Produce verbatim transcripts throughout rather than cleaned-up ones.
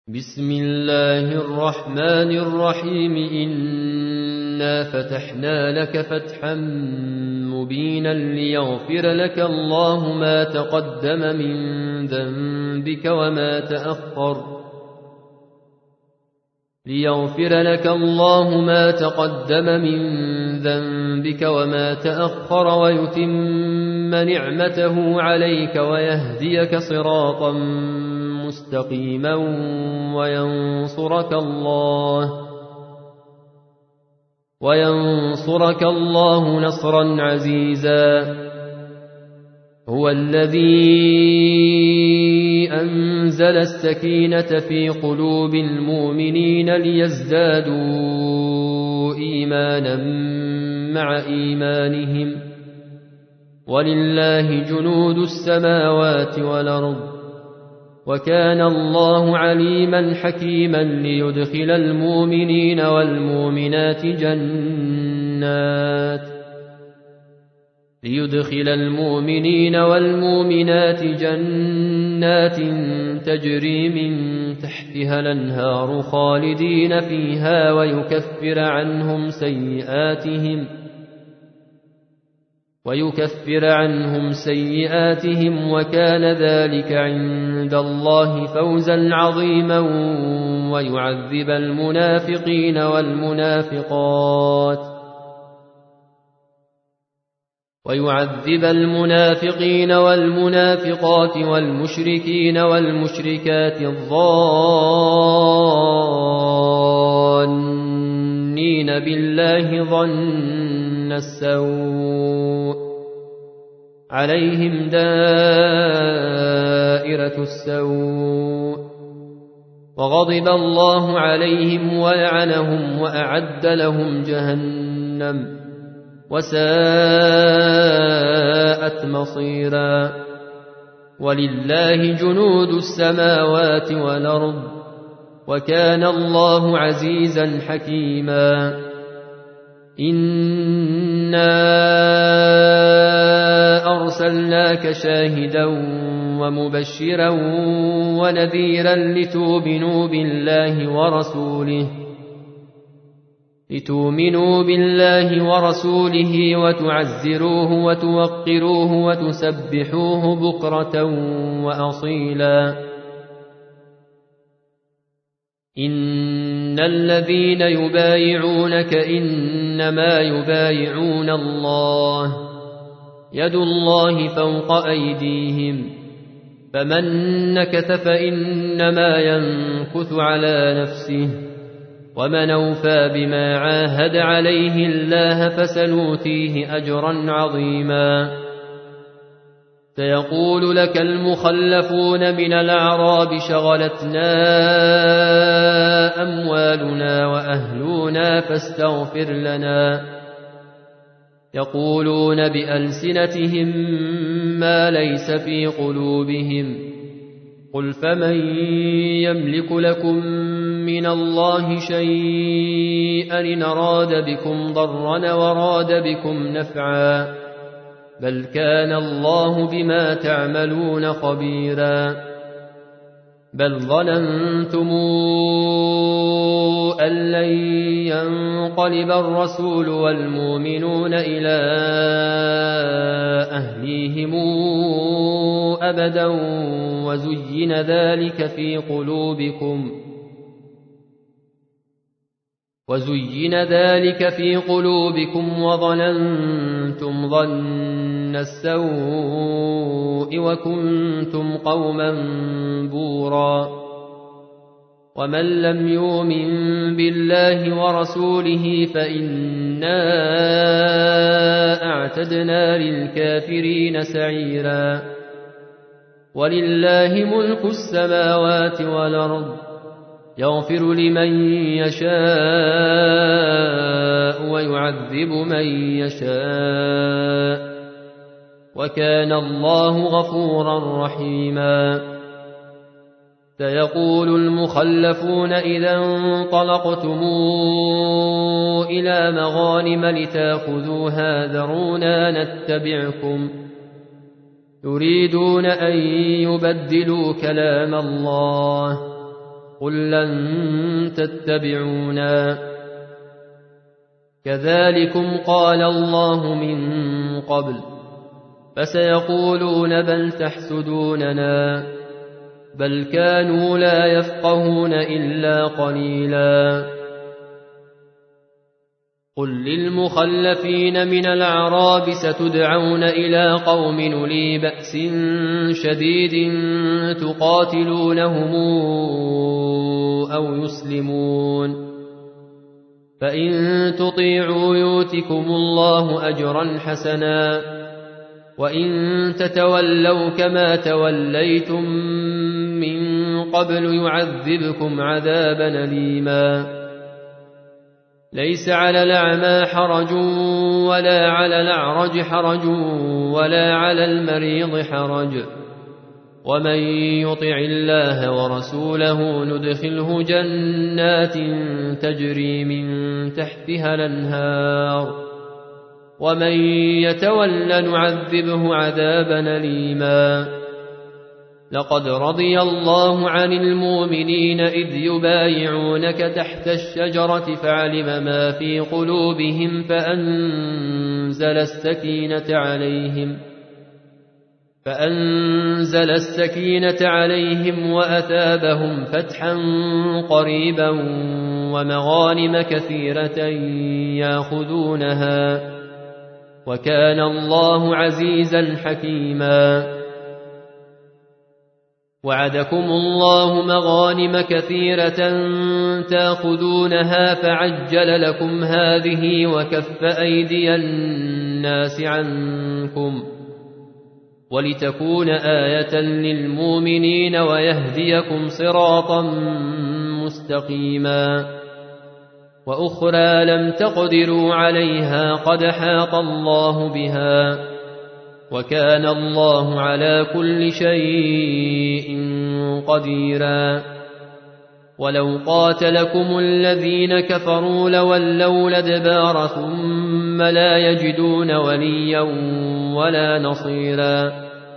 بسم الله الرحمن الرحيم إنا فتحنا لك فتحا مبينا ليغفر لك الله ما تقدم من ذنبك وما تأخر ليغفر لك الله ما تقدم من ذنبك وما تأخر ويتم نعمته عليك ويهديك صراطا مستقيما وينصرك الله وينصرك الله نصرا عزيزا هو الذي أنزل السكينة في قلوب المؤمنين ليزدادوا إيمانا مع إيمانهم ولله جنود السماوات والأرض وكان الله عليما حكيما ليدخل المؤمنين والمؤمنات جنات ليدخل المؤمنين والمؤمنات جنات تجري من تحتها الأنهار خالدين فيها ويكفر عنهم سيئاتهم ويكفر عنهم سيئاتهم وكان ذلك عند الله فوزا عظيما ويعذب المنافقين والمنافقات ويعذب المنافقين والمنافقات والمشركين والمشركات الظانين بالله ظن السوء عليهم دائرة السوء وغضب الله عليهم ولعنهم وأعد لهم جهنم وساءت مصيرا ولله جنود السماوات والأرض وكان الله عزيزا حكيما إنا أرسلناك شاهدا ومبشرا ونذيرا لتؤمنوا بالله ورسوله لتؤمنوا بالله ورسوله وتعزروه وتوقروه وتسبحوه بكرة وأصيلا إن الذين يبايعونك إنما يبايعون الله يد الله فوق أيديهم فمن نكث فإنما ينكث على نفسه ومن أوفى بما عاهد عليه الله فسنؤتيه أجرا عظيما سيقول لك المخلفون من الأعراب شغلتنا أموالنا وأهلنا فاستغفر لنا يقولون بألسنتهم ما ليس في قلوبهم قل فمن يملك لكم من الله شيئا إن أراد بكم ضرا وراد بكم نفعا بل كان الله بما تعملون خبيرا بل ظننتم أن لن ينقلب الرسول والمؤمنون إلى أهليهم أبدا وزين ذلك في قلوبكم وزين ذلك في قلوبكم وظننتم ظن السوء وكنتم قوما بورا ومن لم يؤمن بالله ورسوله فإنا أعتدنا للكافرين سعيرا ولله ملك السماوات والأرض يغفر لمن يشاء ويعذب من يشاء وكان الله غفورا رحيما سيقول المخلفون إذا انطلقتم إلى مغانم لتأخذوها ذرونا نتبعكم يريدون أن يبدلوا كلام الله قل لن تتبعونا كذلكم قال الله من قبل فسيقولون بل تحسدوننا بل كانوا لا يفقهون إلا قليلا قل للمخلفين من الأعراب ستدعون إلى قوم أولي بأس شديد تقاتلونهم أو يسلمون فإن تطيعوا يؤتكم الله أجرا حسنا وإن تتولوا كما توليتم من قبل يعذبكم عذابا أليما ليس على الأعمى حرج ولا على الأعرج حرج ولا على المريض حرج ومن يطع الله ورسوله ندخله جنات تجري من تحتها الأنهار ومن يتول نعذبه عذابا أليما لقد رضي الله عن المؤمنين إذ يبايعونك تحت الشجرة فعلم ما في قلوبهم فأنزل السكينة عليهم فأنزل السكينة عليهم وأثابهم فتحا قريبا ومغانم كثيرة يأخذونها وكان الله عزيزا حكيما وعدكم الله مغانم كثيرة تأخذونها فعجل لكم هذه وكف أيدي الناس عنكم ولتكون آية للمؤمنين ويهديكم صراطا مستقيما وأخرى لم تقدروا عليها قد حاط الله بها وكان الله على كل شيء قديرا ولو قاتلكم الذين كفروا لولوا الأدبار ثم لا يجدون وليا ولا نصيرا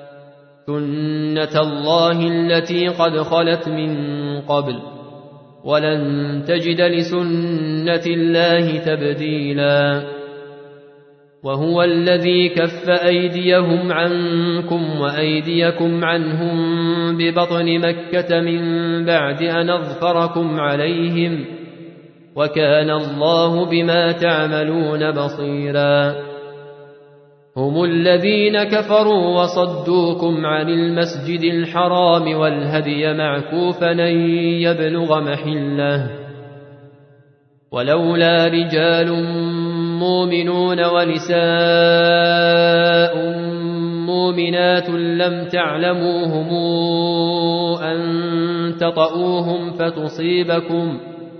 سنة الله التي قد خلت من قبل ولن تجد لسنة الله تبديلا وهو الذي كف أيديهم عنكم وأيديكم عنهم ببطن مكة من بعد أن أظفركم عليهم وكان الله بما تعملون بصيرا هم الذين كفروا وصدوكم عن المسجد الحرام والهدي معكوفا أن يبلغ محله ولولا رجال مؤمنون ونساء مؤمنات لم تعلموهم أن تطؤوهم فتصيبكم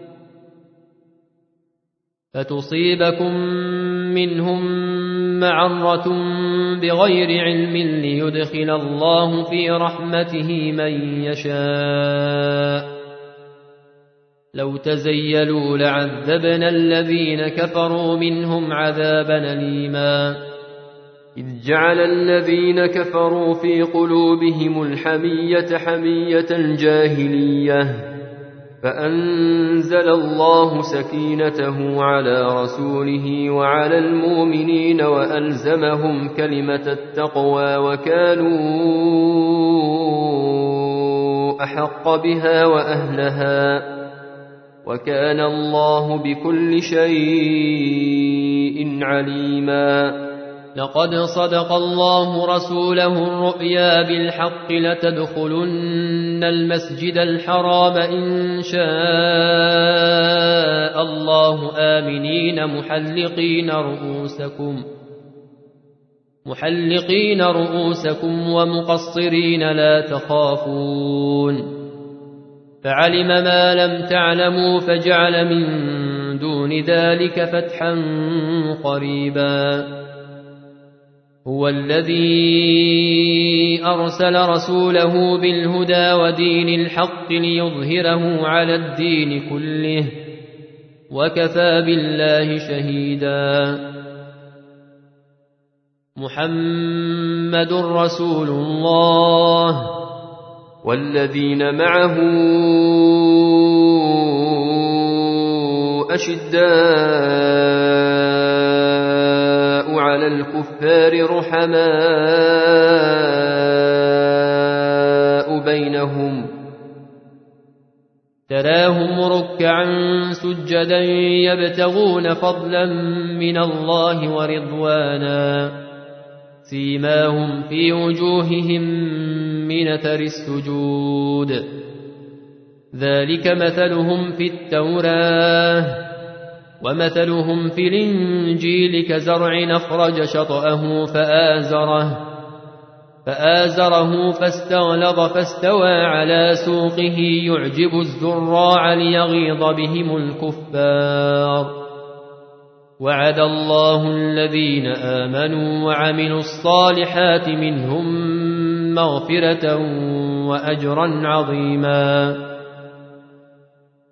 فتصيبكم منهم معرة بغير علم ليدخل الله في رحمته من يشاء لو تزيلوا لعذبنا الذين كفروا منهم عذابا أليما إذ جعل الذين كفروا في قلوبهم الحمية حمية الجاهلية فأنزل الله سكينته على رسوله وعلى المؤمنين وألزمهم كلمة التقوى وكانوا أحق بها وأهلها وكان الله بكل شيء عليما لقد صدق الله رسوله الرؤيا بالحق لتدخلن المسجد الحرام إن شاء الله آمنين محلقين رؤوسكم محلقين رؤوسكم ومقصرين لا تخافون فعلم ما لم تعلموا فجعل من دون ذلك فتحا قريبا هو الذي أرسل رسوله بالهدى ودين الحق ليظهره على الدين كله وكفى بالله شهيدا محمد رسول الله والذين معه أشداء على الكفار رحماء بينهم تراهم ركعا سجدا يبتغون فضلا من الله ورضوانا سيماهم في وجوههم من أثر السجود ذلك مثلهم في التوراة ومثلهم في الإنجيل كزرع أخرج شطأه فآزره فآزره فاستغلظ فاستوى على سوقه يعجب الزراع ليغيظ بهم الكفار وعد الله الذين آمنوا وعملوا الصالحات منهم مغفرة وأجرا عظيما